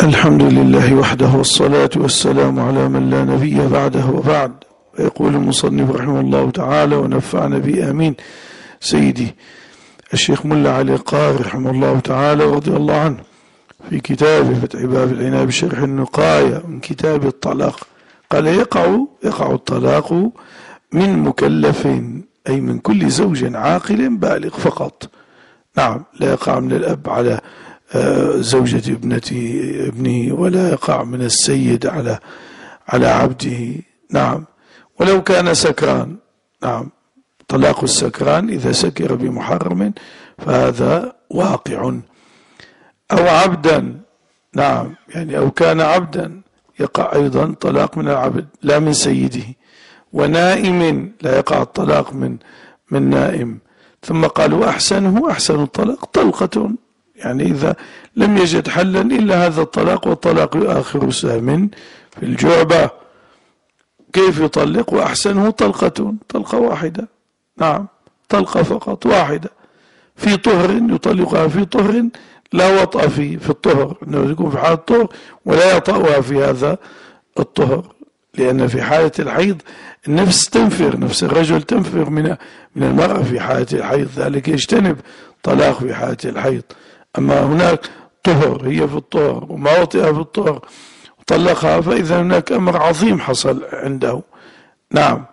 الحمد لله وحده والصلاة والسلام على من لا نبي بعده وبعد. ويقول المصنف رحمه الله تعالى ونفعنا به آمين. سيدي الشيخ ملا علي قاري رحمه الله تعالى ورضي الله عنه في كتابه فتح باب العناية بشرح النقاية من كتاب الطلاق قال يقع الطلاق من مكلفين، أي من كل زوج عاقل بالغ فقط. نعم، لا يقع من الأب على زوجة ابنه، ولا يقع من السيد على عبده. نعم، ولو كان سكران. نعم، طلاق السكران إذا سكر بمحرم فهذا واقع. أو عبدا، نعم، يعني أو كان عبدا يقع أيضا طلاق من العبد لا من سيده. ونائم لا يقع الطلاق من نائم. ثم قال وأحسنه أحسن الطلاق طلقة، يعني إذا لم يجد حلا إلا هذا الطلاق، والطلاق آخر سهم في الجعبة. كيف يطلق؟ وأحسنه طلقة واحدة. نعم، طلقة فقط واحدة في طهر، يطلقها في طهر لا وطأ في الطهر، أنه يكون في حالة الطهر ولا يطأها في هذا الطهر، لأن في حالة الحيض النفس تنفر، نفس الرجل تنفر من المرأة في حالة الحيض، ذلك يجتنب طلاق في حالة الحيض. أما هناك طهر، هي في الطهر وما وطئها في الطهر وطلقها، فإذا هناك أمر عظيم حصل عنده. نعم،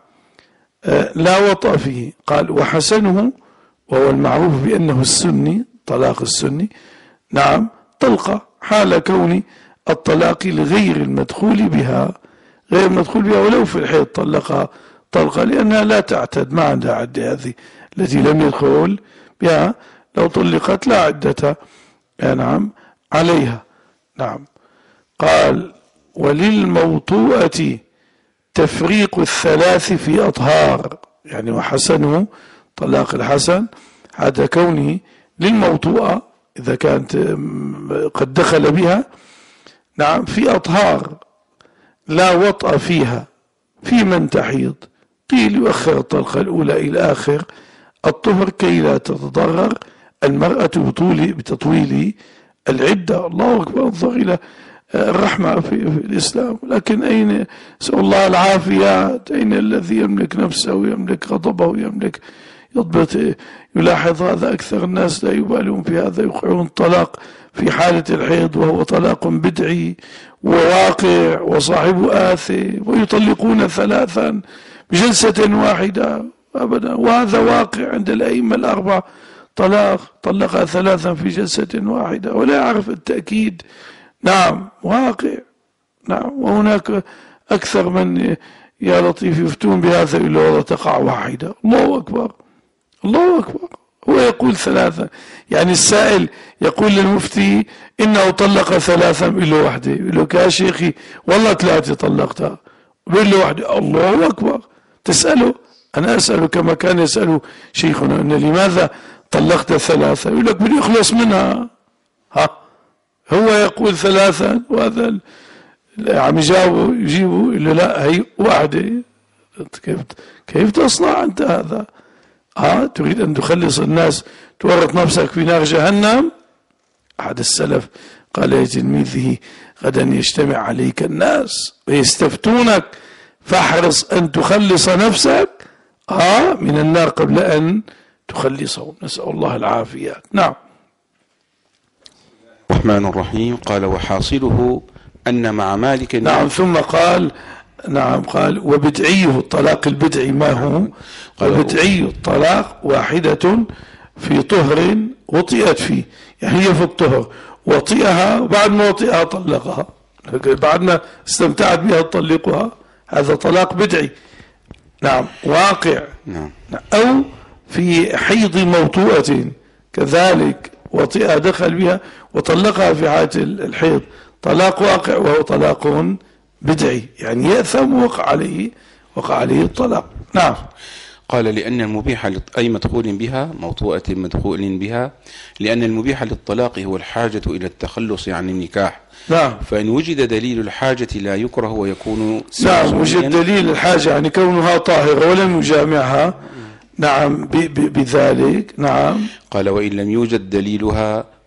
لا وطأ فيه. قال وحسنه، وهو المعروف بأنه السني، طلاق السني. نعم، طلقة حال كون الطلاق لغير المدخول بها، غير المدخول بها ولو في الحيض طلقها طلقة، لأنها لا تعتد، ما عندها عدة. هذه التي لم يدخل بها لو طلقت لا عدة نعم عليها. نعم. قال وللموطوءة تفريق الثلاث في أطهار، يعني وحسنه طلاق الحسن هذا كونه للموطوءة إذا كانت قد دخل بها، نعم، في أطهار لا وطأ فيها، في من تحيض. قيل يؤخر الطلقة الأولى إلى آخر الطهر كي لا تتضرر المرأة بتطويل العدة. الله أكبر، انظر إلى الرحمة في الإسلام. لكن أين، نسأل الله العافيات، أين الذي يملك نفسه ويملك غضبه ويملك يضبط يلاحظ هذا؟ أكثر الناس لا يبالون في هذا، يوقعون الطلاق في حالة الحيض وهو طلاق بدعي وواقع وصاحبه آثم، ويطلقون ثلاثا بجلسة واحدة أبدا، وهذا واقع عند الأئمة الأربعة، طلقها ثلاثا في جلسة واحدة ولا يعرف التأكيد. نعم، واقع. نعم، وهناك أكثر من يا لطيف يفتون بهذا إلا والله تقع واحدة. الله أكبر، الله أكبر. هو يقول ثلاثة، يعني السائل يقول للمفتي إنه طلق ثلاثا إلا واحدة، يقول له يا شيخي والله ثلاثة طلقتها إلا واحدة. الله أكبر. تسأله، أنا أسأله كما كان يسأله شيخنا إن لماذا طلقت ثلاثة، يقول لك بدي أخلص منها. هو يقول ثلاثا وهذا عم يجيبه إلا لا هي واحدة. كيف تصنع أنت هذا؟ تريد أن تخلص الناس، تورط نفسك في نار جهنم. أحد السلف قال لتلميذه غدا يجتمع عليك الناس ويستفتونك فاحرص أن تخلص نفسك من النار قبل أن تخلصهم. نسأل الله العافية. نعم. الرحمن الرحيم. قال وحاصله أن مع مالك. نعم، ثم قال، نعم، قال وبدعيه الطلاق البدعي ما هو؟ وبدعي الطلاق واحدة في طهر وطئت فيه، يعني هي في الطهر وطئها، وبعد ما وطئها طلقها، بعد ما استمتعت بها تطلقها، هذا طلاق بدعي. نعم، واقع. نعم. أو في حيض موطوءة كذلك وطئها دخل بها وطلقها في حالة الحيض، طلاق واقع وهو طلاق بدعي، يعني يأثم وقع عليه الطلاق. نعم. قال لأن المبيح أي مدخول بها، موطوءة مدخول بها، لأن المبيح للطلاق هو الحاجة إلى التخلص عن النكاح. نعم. فإن وجد دليل الحاجة لا يكره ويكون نعم، وجد دليل الحاجة يعني كونها طاهرة ولم يجامعها. نعم، بذلك. نعم. قال وإن لم يوجد دليلها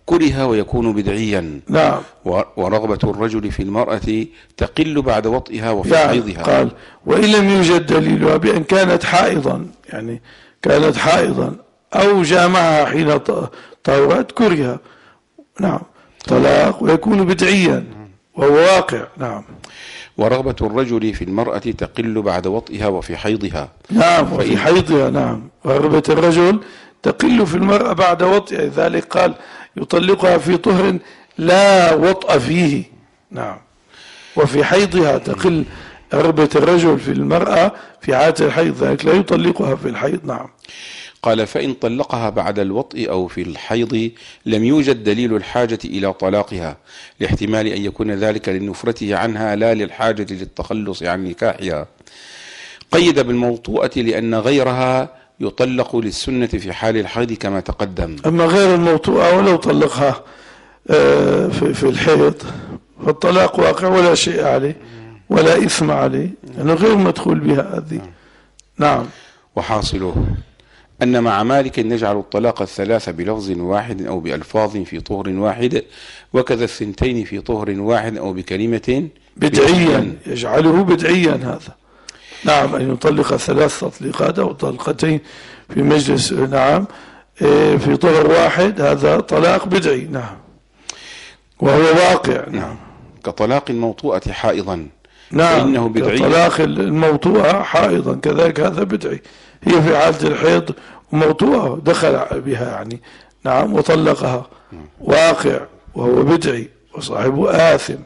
كره ويكون بدعيا. نعم. ورغبة الرجل في المرأة تقل بعد وطئها وفي يعني حيضها. قال وإن لم يوجد دليلها بأن كانت حائضا، يعني كانت حائضا أو جامعها حين طهرت كره. نعم. طلاق ويكون بدعيا وهو واقع. نعم. ورغبة الرجل في المرأة تقل بعد وطئها وفي حيضها. نعم. وفي حيضها. نعم. ورغبة الرجل تقل في المرأة بعد وطئها، لذلك قال يطلقها في طهر لا وطأ فيه. نعم. وفي حيضها تقل رغبة الرجل في المرأة في حالة الحيض، ذلك لا يطلقها في الحيض. نعم. قال فإن طلقها بعد الوطء أو في الحيض لم يوجد دليل الحاجة إلى طلاقها، لاحتمال أن يكون ذلك لنفرته عنها لا للحاجة للتخلص عن نكاحها. قيد بالموطوءة لأن غيرها يطلق للسنة في حال الحيض كما تقدم. أما غير الموطوءة ولو طلقها في الحيض فالطلاق واقع ولا شيء عليه ولا إثم عليه، لأنه غير مدخول بها هذه. نعم. وحاصله أن مع مالك نجعل الطلاق الثلاث بلفظ واحد أو بألفاظ في طهر واحد، وكذا الثنتين في طهر واحد أو بكلمة بدعيا، يجعله بدعيا هذا. نعم. أن يطلق ثلاث تطليقات أو طلقتين في مجلس. نعم. في طهر واحد، هذا طلاق بدعي. نعم. وهو واقع. نعم. كطلاق الموطوءة حائضا. نعم. فإنه بدعي. كطلاق الموطوءة حائضا كذلك هذا بدعي، هي في حالة الحيض وموطوءة دخل بها يعني. نعم. وطلقها واقع وهو بدعي وصاحبه آثم.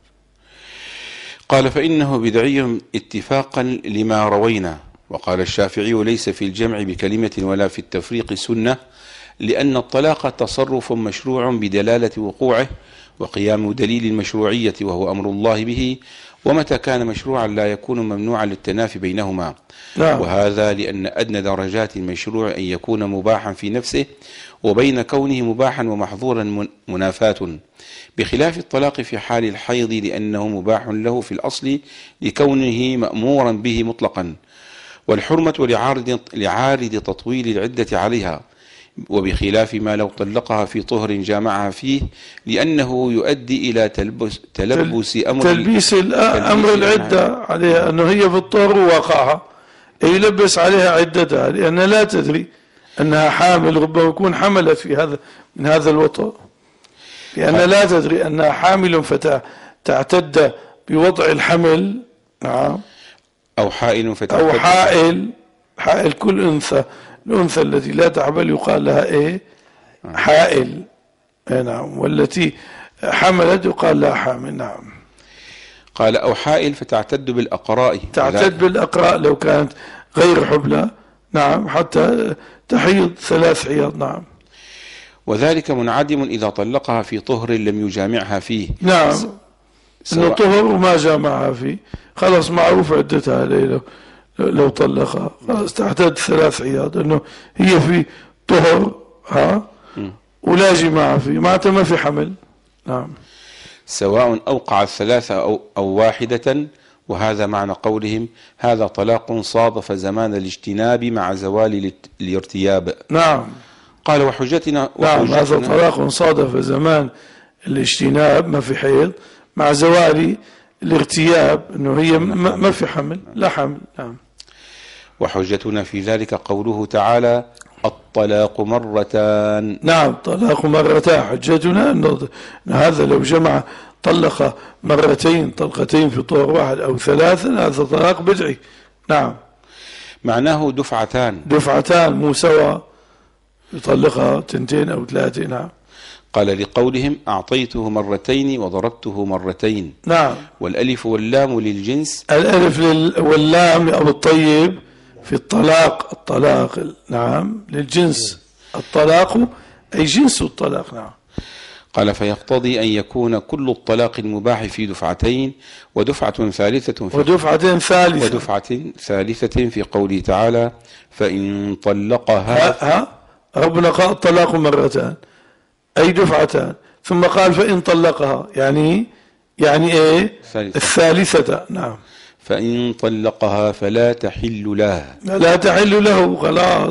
قال فإنه بدعي اتفاقا لما روينا. وقال الشافعي ليس في الجمع بكلمة ولا في التفريق سنة، لأن الطلاق تصرف مشروع بدلالة وقوعه وقيام دليل المشروعية وهو أمر الله به، ومتى كان مشروعا لا يكون ممنوعا للتنافي بينهما. نعم. وهذا لأن أدنى درجات المشروع أن يكون مباحا في نفسه، وبين كونه مباحا ومحظورا منافاة، بخلاف الطلاق في حال الحيض لأنه مباح له في الأصل لكونه مأمورا به مطلقا، والحرمة لعارض تطويل العدة عليها، وبخلاف ما لو طلقها في طهر جامعها فيه لأنه يؤدي إلى تلبس أمر العدة عليها، أنه هي في الطهر ووقعها يلبس عليها عدتها، لأن لا تدري أنها حامل، ربما يكون حملت في هذا من هذا الوطء، لأن لا تدري أنها حامل فتعتد بوضع الحمل. نعم. أو حائل أو حائل كل أنثى، الأنثى التي لا تحمل يقال لها إيه؟ حائل. نعم. والتي حملت يقال لها حامل. نعم. قال أو حائل فتعتد بالأقراء، تعتد بالأقراء لو كانت غير حبلى. نعم. حتى تحيض 3 حيض. نعم. وذلك منعدم إذا طلقها في طهر لم يجامعها فيه. نعم. إنه طهر وما جامعها فيه، خلاص معروف عدتها عليه. لو طلقها خلاص تعتد 3 حيض، إنه هي في طهر ولا جماع فيه، معناتها ما في حمل. نعم. سواء أوقع 3 أو واحدة، وهذا معنى قولهم هذا طلاق صادف زمان الاجتناب مع زوال الارتياب. نعم. قال وحجتنا. نعم. هذا طلاق صادف زمان الاجتناب ما في حيض مع زوال الارتياب، انه هي ما في حمل، لا حمل. نعم. وحجتنا في ذلك قوله تعالى الطلاق مرتان. نعم. طلاق مرتان. حجتنا أن هذا لو جمع طلق مرتين طلقتين في طهر واحد أو 3، هذا طلاق بدعي. نعم. معناه دفعتان مو سوا، يطلقها 2 أو 3. نعم. قال لقولهم أعطيته مرتين وضربته مرتين. نعم. والألف واللام للجنس. الألف واللام لأبو الطيب في الطلاق. نعم. للجنس. الطلاق أي جنس الطلاق. نعم. قال فيقتضي أن يكون كل الطلاق المباح في دفعتين، ودفعة ثالثة في قوله تعالى فإن طلقها. ربنا قال الطلاق مرتان أي دفعتان، ثم قال فإن طلقها يعني إيه؟ الثالثة. نعم. فإن طلقها فلا تحل له. لا تحل له، خلاص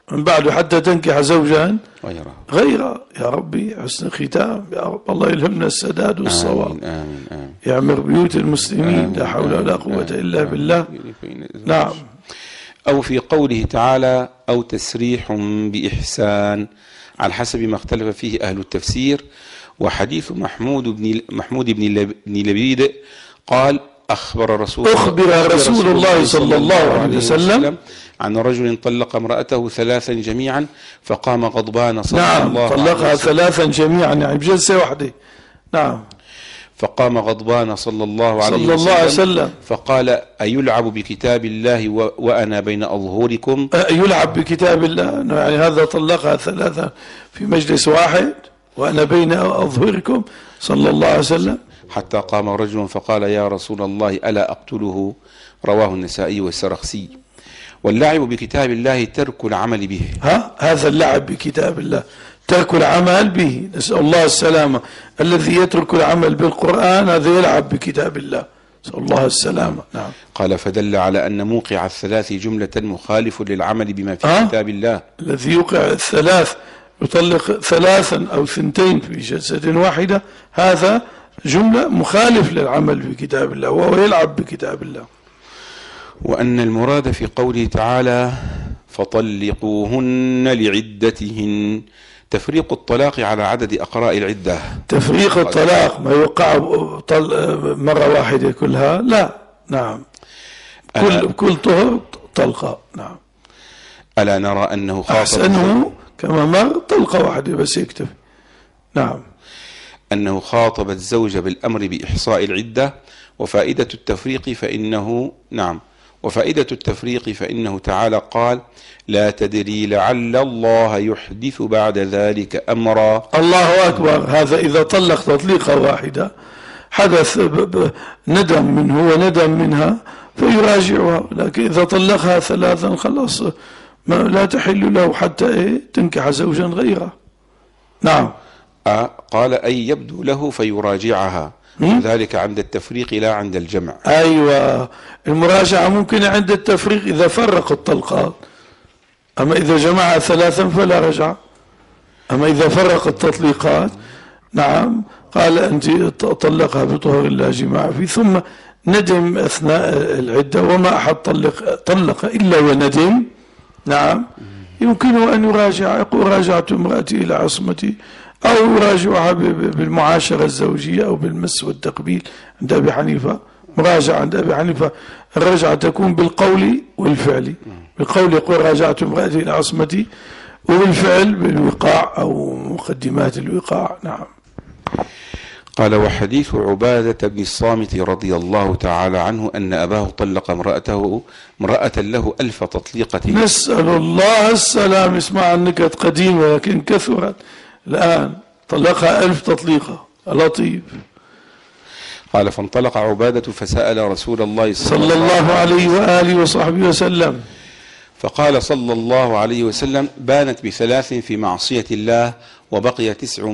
من بعد حتى تنكح زوجا غيره. يا ربي حسن ختام، يا رب الله يلهمنا السداد والصواب. آمين آمين آمين. يعمر بيوت المسلمين. لا حول ولا قوة إلا بالله. نعم. أو في قوله تعالى أو تسريح بإحسان، على حسب ما اختلف فيه أهل التفسير. وحديث محمود بن لبيد قال أخبر رسول الله صلى الله عليه وسلم عن رجل طلق امرأته 3 جميعا فقام غضبان صلى الله عليه وسلم. طلقها 3 جميعا يعني بجلسة واحدة. نعم. فقام غضبان صلى الله عليه وسلم فقال أيلعب بكتاب الله وأنا بين أظهركم؟ يلعب بكتاب الله يعني هذا طلقها 3 في مجلس واحد وأنا بين أظهركم صلى الله عليه وسلم. حتى قام رجل فقال يا رسول الله ألا أقتله؟ رواه النسائي والسرخسي. واللعب بكتاب الله ترك العمل به. هذا اللعب بكتاب الله ترك العمل به، نسأل الله السلامة. الذي يترك العمل بالقرآن هذا يلعب بكتاب الله، نسأل الله السلامة. نعم. قال فدل على أن موقع 3 جملة مخالف للعمل بما في كتاب الله. الذي يوقع 3 يطلق 3 أو 2 في جلسة واحدة هذا جملة مخالف للعمل بكتاب الله وهو يلعب بكتاب الله. وأن المراد في قوله تعالى فطلقوهن لعدتهن تفريق الطلاق على عدد أقراء العدة. تفريق الطلاق ما يوقع مرة واحدة كلها لا. نعم. كل طهر طلقة. نعم. ألا نرى أنه خاطب أحسنه كما مر طلقة واحدة بس يكتفي. نعم. أنه خاطب الزوج بالأمر بإحصاء العدة. وفائدة التفريق فإنه تعالى قال لا تدري لعل الله يحدث بعد ذلك أمرا. الله أكبر. هذا إذا طلق تطليقة واحدة حدث ندم منه وندم منها فيراجعها، لكن إذا طلقها 3 خلاص لا تحل له حتى تنكح زوجا غيره. نعم. قال أي يبدو له فيراجعها، ذلك عند التفريق لا عند الجمع. أيوة، المراجعة ممكن عند التفريق إذا فرق الطلقات، أما إذا جمعها 3 فلا رجع. أما إذا فرق التطليقات نعم قال أنت طلقها بطهر لا جماع فيه، ثم ندم أثناء العدة وما أحد طلق إلا وندم. نعم. يمكنه أن يراجع، يقول راجعت امرأتي إلى عصمتي، أو يراجعها بالمعاشرة الزوجية أو بالمس والتقبيل عند أبي حنيفة. مراجعة عند أبي حنيفة الرجعة تكون بالقول والفعل. بالقول يقول راجعت امرأتي إلى عصمتي، وبالفعل بالوقاع أو مقدمات الوقاع. نعم. قال وحديث عبادة بن الصامت رضي الله تعالى عنه أن أباه طلق امرأة له 1000 تطليقة. نسأل الله السلام. اسمع النكت قديمة لكن كثرت الآن. طلقها 1000 تطليقة. لطيف. قال فانطلق عبادة فسأل رسول الله صلى الله عليه وآله وصحبه وسلم، فقال صلى الله عليه وسلم بانت ب3 في معصية الله وبقي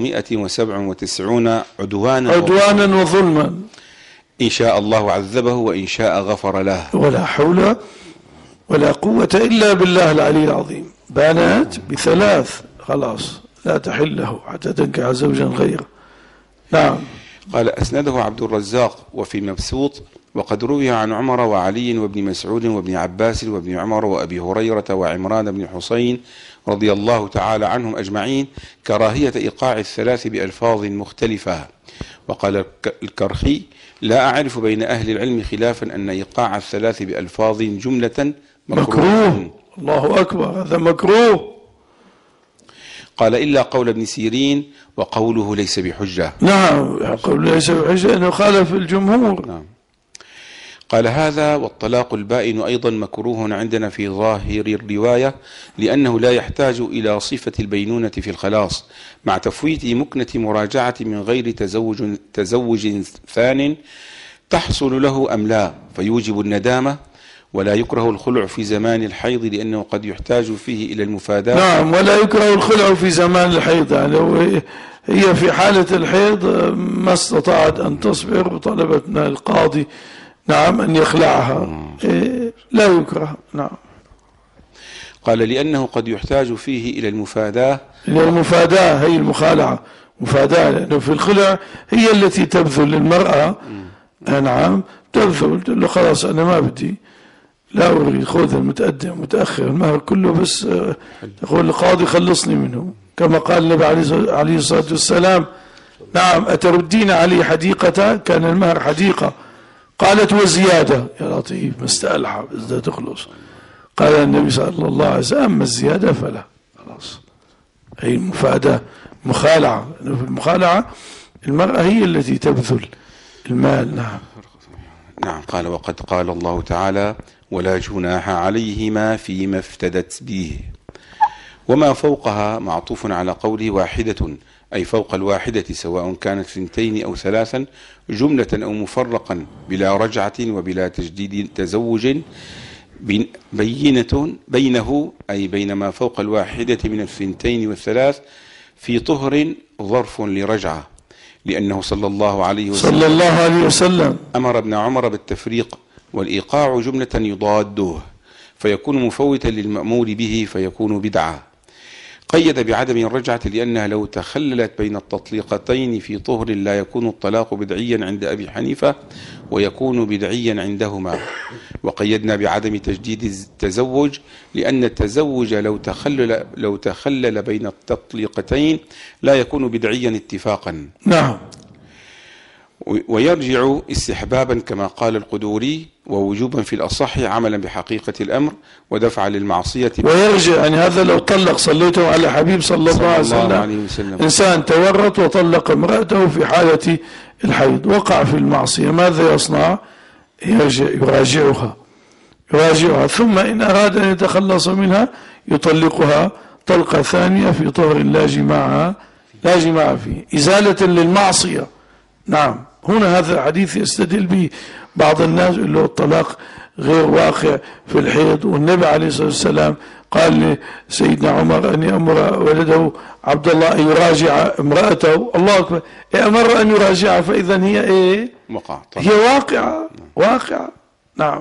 997 عدوانا وظلما، إن شاء الله عذبه وإن شاء غفر له. ولا حول ولا قوة إلا بالله العلي العظيم. بانت ب3 خلاص لا تحل له حتى تنكح زوجا غيره. نعم. قال أسنده عبد الرزاق وفي مبسوط وقد روي عن عمر وعلي وابن مسعود وابن عباس وابن عمر وأبي هريرة وعمران بن حسين رضي الله تعالى عنهم أجمعين كراهية إيقاع 3 بألفاظ مختلفة. وقال الكرخي لا أعرف بين أهل العلم خلافا أن إيقاع 3 بألفاظ جملة مكروه. الله أكبر، هذا مكروه. قال إلا قول ابن سيرين وقوله ليس بحجة. نعم، قوله ليس بحجة أنه خالف الجمهور. نعم. قال هذا والطلاق البائن أيضا مكروه عندنا في ظاهر الرواية، لأنه لا يحتاج إلى صفة البينونة في الخلاص، مع تفويت مكنة مراجعة من غير تزوج ثان تحصل له أم لا، فيوجب الندامة. ولا يكره الخلع في زمان الحيض لأنه قد يحتاج فيه إلى المفاداة. نعم، ولا يكره الخلع في زمان الحيض، يعني هي في حالة الحيض ما استطاعت أن تصبر وطلبت من القاضي نعم أن يخلعها، لا يكره. نعم. قال لأنه قد يحتاج فيه إلى المفاداة. المفاداة هي المخالعة، مفاداة، لأنه في الخلع هي التي تبذل للمرأة. نعم، تبذل، تقول له خلاص أنا ما بدي، لا أريد، خذ المتقدم متأخر المهر كله، بس يقول القاضي خلصني منه، كما قال النبي عليه الصلاة والسلام: نعم أتردين علي حديقة؟ كان المهر حديقة. قالت: وزيادة. يا لطيف، ما استألحى إذا تخلص. قال النبي صلى الله عليه وسلم: أما الزيادة فلا. خلاص، هي المفاداة، مخالعة. في المخالعة المرأة هي التي تبذل المال. نعم. نعم. قال: وقد قال الله تعالى: ولا جناح عليهما فيما افتدت به. وما فوقها معطوف على قوله واحدة، أي فوق الواحدة، سواء كانت 2 أو 3، جملة أو مفرقا، بلا رجعة وبلا تجديد تزوج، بينه، أي بين ما فوق الواحدة من 2 و3 في طهر ظرف لرجعة، لأنه صلى الله عليه وسلم أمر ابن عمر بالتفريق، والإيقاع جملة يضاده، فيكون مفوتا للمأمور به فيكون بدعة. قيد بعدم الرجعة لأنها لو تخللت بين التطليقتين في طهر لا يكون الطلاق بدعيا عند أبي حنيفة ويكون بدعيا عندهما. وقيدنا بعدم تجديد التزوج لأن التزوج لو تخلل بين التطليقتين لا يكون بدعيا اتفاقا. نعم. ويرجع استحبابا كما قال القدوري، ووجوبا في الأصح عملا بحقيقة الأمر ودفعا للمعصية. ويرجع يعني هذا لو طلق، صليته على حبيب صلى الله عليه وسلم، إنسان تورط وطلق امرأته في حالة الحيض، وقع في المعصية، ماذا يصنع؟ يراجعها، ثم إن أراد أن يتخلص منها يطلقها طلقة ثانية في طهر لا جماع فيه، إزالة للمعصية. نعم. هنا هذا الحديث يستدل به بعض الناس اللي هو الطلاق غير واقع في الحيض، والنبي عليه الصلاة والسلام قال لسيدنا عمر أن يأمر ولده عبد الله أن يراجع امرأته. الله أكبر، أمر أن يراجعها، فإذا هي هي واقعة. نعم.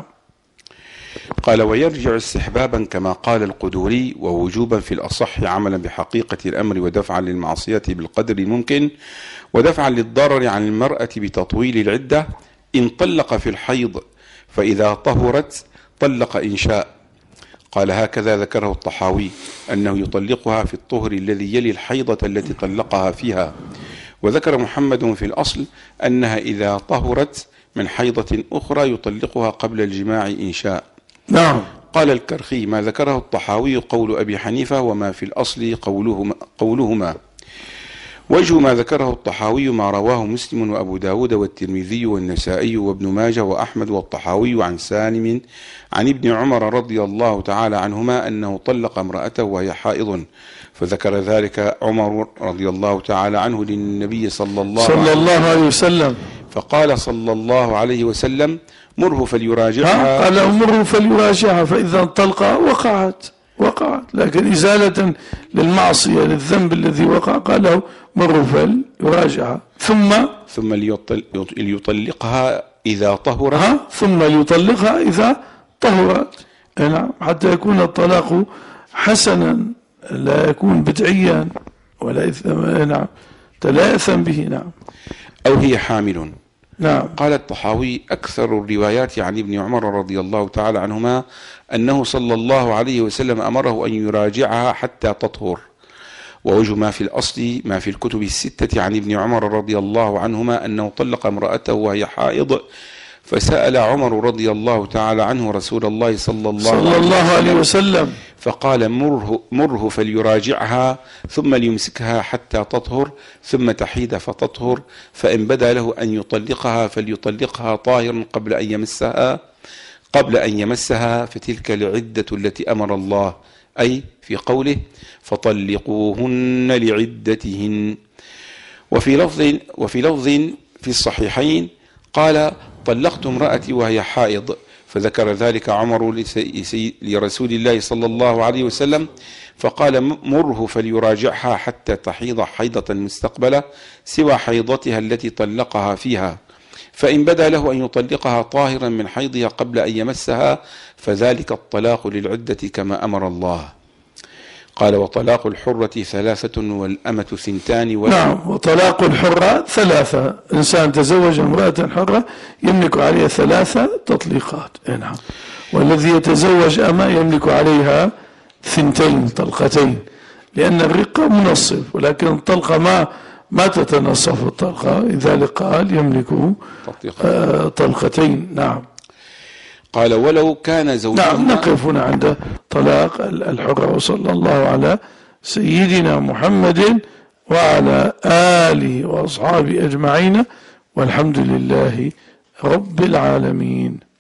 قال: ويرجع استحبابا كما قال القدوري، ووجوبا في الأصح عملا بحقيقة الأمر ودفعا للمعصية بالقدر الممكن، ودفعا للضرر عن المرأة بتطويل العدة إن طلق في الحيض، فإذا طهرت طلق إن شاء. قال: هكذا ذكره الطحاوي أنه يطلقها في الطهر الذي يلي الحيضة التي طلقها فيها. وذكر محمد في الأصل أنها إذا طهرت من حيضة أخرى يطلقها قبل الجماع إن شاء. نعم. قال الكرخي: ما ذكره الطحاوي قول أبي حنيفة، وما في الأصل قولهما. وجه ما ذكره الطحاوي ما رواه مسلم وأبو داود والترمذي والنسائي وابن ماجه وأحمد والطحاوي عن سالم عن ابن عمر رضي الله تعالى عنهما أنه طلق امرأته وهي حائض، فذكر ذلك عمر رضي الله تعالى عنه للنبي صلى الله عليه وسلم، فقال صلى الله عليه وسلم: مره فليراجعها. قال: مره فليراجعها، فإذا انطلقها وقعت، لكن إزالة للمعصية للذنب الذي وقع قال له: مره فليراجعها، ثم ليطلقها إذا طهرت. ثم ليطلقها إذا طهرت. نعم، حتى يكون الطلاق حسنا، لا يكون بدعيا ولا نعم، لا إثم به. نعم. أو هي حامل. نعم. قال الطحاوي: أكثر الروايات عن ابن عمر رضي الله تعالى عنهما أنه صلى الله عليه وسلم أمره أن يراجعها حتى تطهر. ووجه ما في الأصل ما في الكتب الستة عن ابن عمر رضي الله عنهما أنه طلق امرأته وهي حائض، فسأل عمر رضي الله تعالى عنه رسول الله صلى الله عليه وسلم فقال: مره فليراجعها ثم ليمسكها حتى تطهر ثم تحيد فتطهر، فإن بدا له أن يطلقها فليطلقها طاهرا قبل أن يمسها، فتلك العدة التي أمر الله، أي في قوله: فطلقوهن لعدتهن. وفي لفظ في الصحيحين قال: طلقت امرأتي وهي حائض، فذكر ذلك عمر لرسول الله صلى الله عليه وسلم، فقال: مره فليراجعها حتى تحيض حيضة مستقبلة سوى حيضتها التي طلقها فيها، فإن بدا له أن يطلقها طاهرا من حيضها قبل أن يمسها فذلك الطلاق للعدة كما أمر الله. قال وطلاق الحرة 3 والأمة 2 نعم، وطلاق الحرة 3. إنسان تزوج امرأة حرة يملك عليها 3 تطليقات. نعم. والذي يتزوج أمة يملك عليها 2 طلقتين، لأن الرقة منصف، ولكن الطلقة ما تتنصف الطلقة، لذلك قال يملك طلقتين. نعم. قال ولو كان زوجهما. نعم، نقف هنا عند طلاق الحرة. وصلى الله على سيدنا محمد وعلى آله وأصحابه أجمعين، والحمد لله رب العالمين.